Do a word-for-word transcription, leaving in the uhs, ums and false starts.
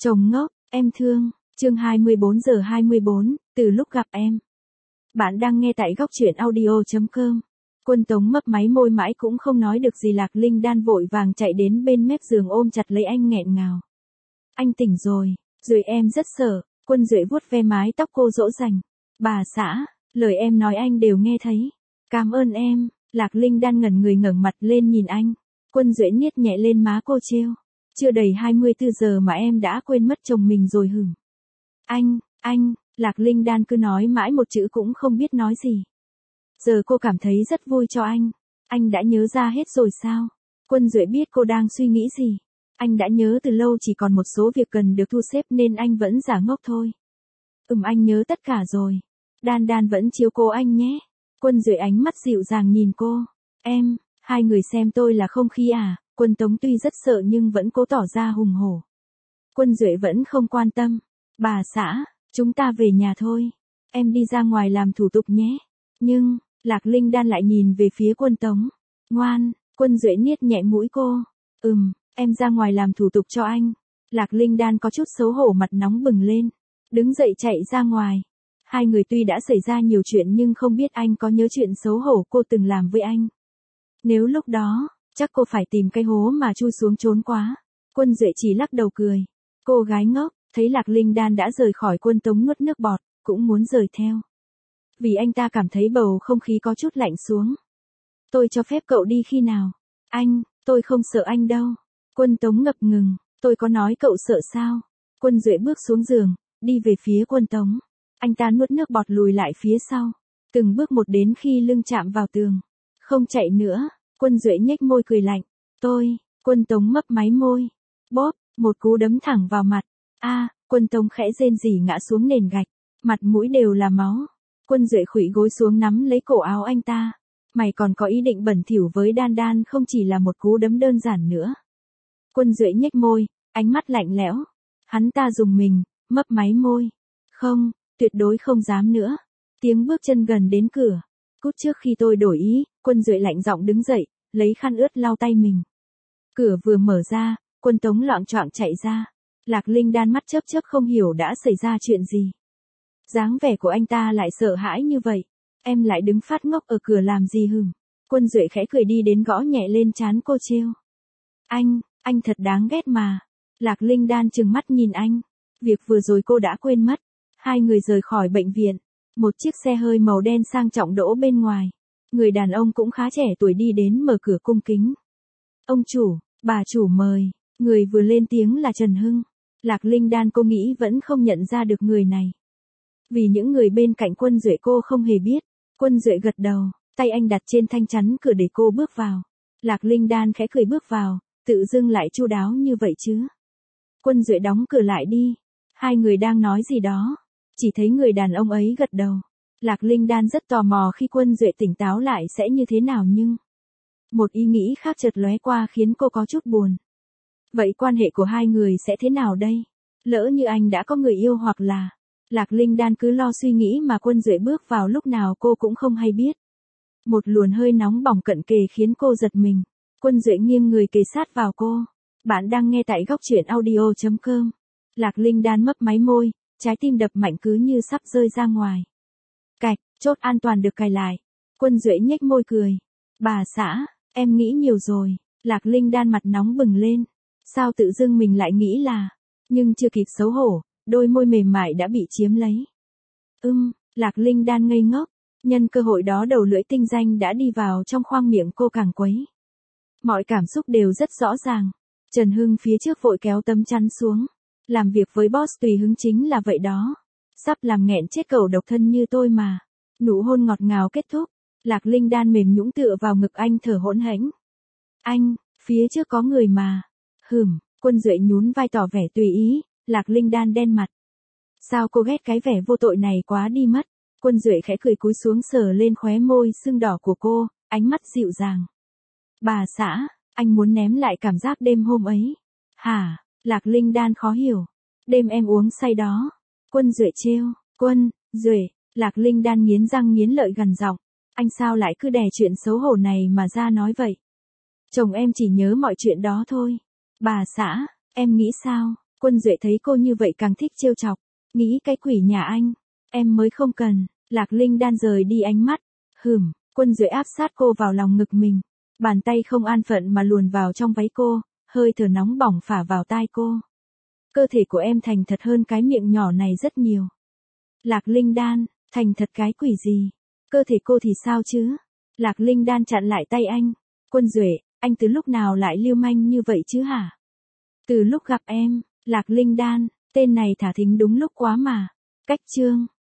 Chồng ngốc, em thương, chương hai mươi bốn giờ hai mươi bốn, từ lúc gặp em. Bạn đang nghe tại góc truyện audio chấm com. Quân Tống mấp máy môi mãi cũng không nói được gì. Lạc Linh Đan vội vàng chạy đến bên mép giường ôm chặt lấy anh nghẹn ngào. Anh tỉnh rồi, rồi em rất sợ. Quân Duệ vuốt ve mái tóc cô dỗ dành. Bà xã, lời em nói anh đều nghe thấy. Cảm ơn em. Lạc Linh Đan ngẩn người ngẩng mặt lên nhìn anh. Quân Duệ niết nhẹ lên má cô trêu. Chưa đầy hai mươi tư giờ mà em đã quên mất chồng mình rồi hửng. Anh, anh, Lạc Linh Đan cứ nói mãi một chữ cũng không biết nói gì. Giờ cô cảm thấy rất vui cho anh. Anh đã nhớ ra hết rồi sao? Quân Duệ biết cô đang suy nghĩ gì. Anh đã nhớ từ lâu, chỉ còn một số việc cần được thu xếp nên anh vẫn giả ngốc thôi. Ừm, anh nhớ tất cả rồi. Đan Đan vẫn chiếu cố anh nhé. Quân Duệ ánh mắt dịu dàng nhìn cô. Em, hai người xem tôi là không khí à? Quân Tống tuy rất sợ nhưng vẫn cố tỏ ra hùng hổ. Quân Duệ vẫn không quan tâm. Bà xã, chúng ta về nhà thôi. Em đi ra ngoài làm thủ tục nhé. Nhưng, Lạc Linh Đan lại nhìn về phía Quân Tống. Ngoan, Quân Duệ niết nhẹ mũi cô. Ừm, em ra ngoài làm thủ tục cho anh. Lạc Linh Đan có chút xấu hổ, mặt nóng bừng lên. Đứng dậy chạy ra ngoài. Hai người tuy đã xảy ra nhiều chuyện nhưng không biết anh có nhớ chuyện xấu hổ cô từng làm với anh. Nếu lúc đó, chắc cô phải tìm cái hố mà chui xuống trốn quá. Quân Duệ chỉ lắc đầu cười. Cô gái ngốc, thấy Lạc Linh Đan đã rời khỏi, Quân Tống nuốt nước bọt, cũng muốn rời theo. Vì anh ta cảm thấy bầu không khí có chút lạnh xuống. Tôi cho phép cậu đi khi nào? Anh, tôi không sợ anh đâu. Quân Tống ngập ngừng, tôi có nói cậu sợ sao? Quân Duệ bước xuống giường, đi về phía Quân Tống. Anh ta nuốt nước bọt lùi lại phía sau. Từng bước một đến khi lưng chạm vào tường. Không chạy nữa. Quân Duệ nhếch môi cười lạnh. Tôi, Quân Tống mấp máy môi. Bóp, một cú đấm thẳng vào mặt. A, à, Quân Tống khẽ rên rỉ ngã xuống nền gạch. Mặt mũi đều là máu. Quân Duệ khuỵu gối xuống nắm lấy cổ áo anh ta. Mày còn có ý định bẩn thỉu với Đan Đan không? Chỉ là một cú đấm đơn giản nữa. Quân Duệ nhếch môi, ánh mắt lạnh lẽo. Hắn ta dùng mình, mấp máy môi. Không, tuyệt đối không dám nữa. Tiếng bước chân gần đến cửa. Cút trước khi tôi đổi ý. Quân Duệ lạnh giọng đứng dậy, lấy khăn ướt lau tay mình. Cửa vừa mở ra, Quân Tống loạng choạng chạy ra. Lạc Linh Đan mắt chớp chớp không hiểu đã xảy ra chuyện gì. Dáng vẻ của anh ta lại sợ hãi như vậy. Em lại đứng phát ngốc ở cửa làm gì hừm? Quân Duệ khẽ cười đi đến gõ nhẹ lên trán cô trêu. Anh, anh thật đáng ghét mà. Lạc Linh Đan trừng mắt nhìn anh. Việc vừa rồi cô đã quên mất. Hai người rời khỏi bệnh viện. Một chiếc xe hơi màu đen sang trọng đỗ bên ngoài. Người đàn ông cũng khá trẻ tuổi đi đến mở cửa cung kính. Ông chủ, bà chủ mời. Người vừa lên tiếng là Trần Hưng. Lạc Linh Đan cô nghĩ vẫn không nhận ra được người này. Vì những người bên cạnh Quân Duệ cô không hề biết. Quân Duệ gật đầu, tay anh đặt trên thanh chắn cửa để cô bước vào. Lạc Linh Đan khẽ cười bước vào, tự dưng lại chu đáo như vậy chứ. Quân Duệ đóng cửa lại đi. Hai người đang nói gì đó. Chỉ thấy người đàn ông ấy gật đầu. Lạc Linh Đan rất tò mò khi Quân Duệ tỉnh táo lại sẽ như thế nào, nhưng một ý nghĩ khác chợt lóe qua khiến cô có chút buồn. Vậy quan hệ của hai người sẽ thế nào đây? Lỡ như anh đã có người yêu hoặc là... Lạc Linh Đan cứ lo suy nghĩ mà Quân Duệ bước vào lúc nào cô cũng không hay biết. Một luồn hơi nóng bỏng cận kề khiến cô giật mình. Quân Duệ nghiêng người kề sát vào cô. Bạn đang nghe tại góc truyện audio chấm com. Lạc Linh Đan mấp máy môi, trái tim đập mạnh cứ như sắp rơi ra ngoài. Cạch, chốt an toàn được cài lại. Quân Duệ nhếch môi cười. Bà xã, em nghĩ nhiều rồi. Lạc Linh Đan mặt nóng bừng lên. Sao tự dưng mình lại nghĩ là... Nhưng chưa kịp xấu hổ, đôi môi mềm mại đã bị chiếm lấy. Ưm, Lạc Linh Đan ngây ngốc. Nhân cơ hội đó đầu lưỡi tinh danh đã đi vào trong khoang miệng cô càng quấy. Mọi cảm xúc đều rất rõ ràng. Trần Hưng phía trước vội kéo tấm chắn xuống. Làm việc với boss tùy hứng chính là vậy đó. Sắp làm nghẹn chết cậu độc thân như tôi mà. Nụ hôn ngọt ngào kết thúc. Lạc Linh Đan mềm nhũn tựa vào ngực anh thở hỗn hển. Anh, phía trước có người mà. Hừm, Quân Duệ nhún vai tỏ vẻ tùy ý. Lạc Linh Đan đen mặt. Sao cô ghét cái vẻ vô tội này quá đi mất. Quân Duệ khẽ cười cúi xuống sờ lên khóe môi sưng đỏ của cô, ánh mắt dịu dàng. Bà xã, anh muốn ném lại cảm giác đêm hôm ấy. Hả? Lạc Linh Đan khó hiểu. Đêm em uống say đó. Quân Duệ trêu. Quân, Duệ. Lạc Linh Đan nghiến răng nghiến lợi gằn giọng. Anh sao lại cứ đè chuyện xấu hổ này mà ra nói vậy? Chồng em chỉ nhớ mọi chuyện đó thôi. Bà xã, em nghĩ sao? Quân Duệ thấy cô như vậy càng thích trêu chọc, nghĩ cái quỷ nhà anh, em mới không cần. Lạc Linh Đan rời đi ánh mắt, hừm, Quân Duệ áp sát cô vào lòng ngực mình, bàn tay không an phận mà luồn vào trong váy cô, hơi thở nóng bỏng phả vào tai cô. Cơ thể của em thành thật hơn cái miệng nhỏ này rất nhiều. Lạc Linh Đan, thành thật cái quỷ gì? Cơ thể cô thì sao chứ? Lạc Linh Đan chặn lại tay anh. Quân Duệ, anh từ lúc nào lại lưu manh như vậy chứ hả? Từ lúc gặp em, Lạc Linh Đan, tên này thả thính đúng lúc quá mà. Cách chương.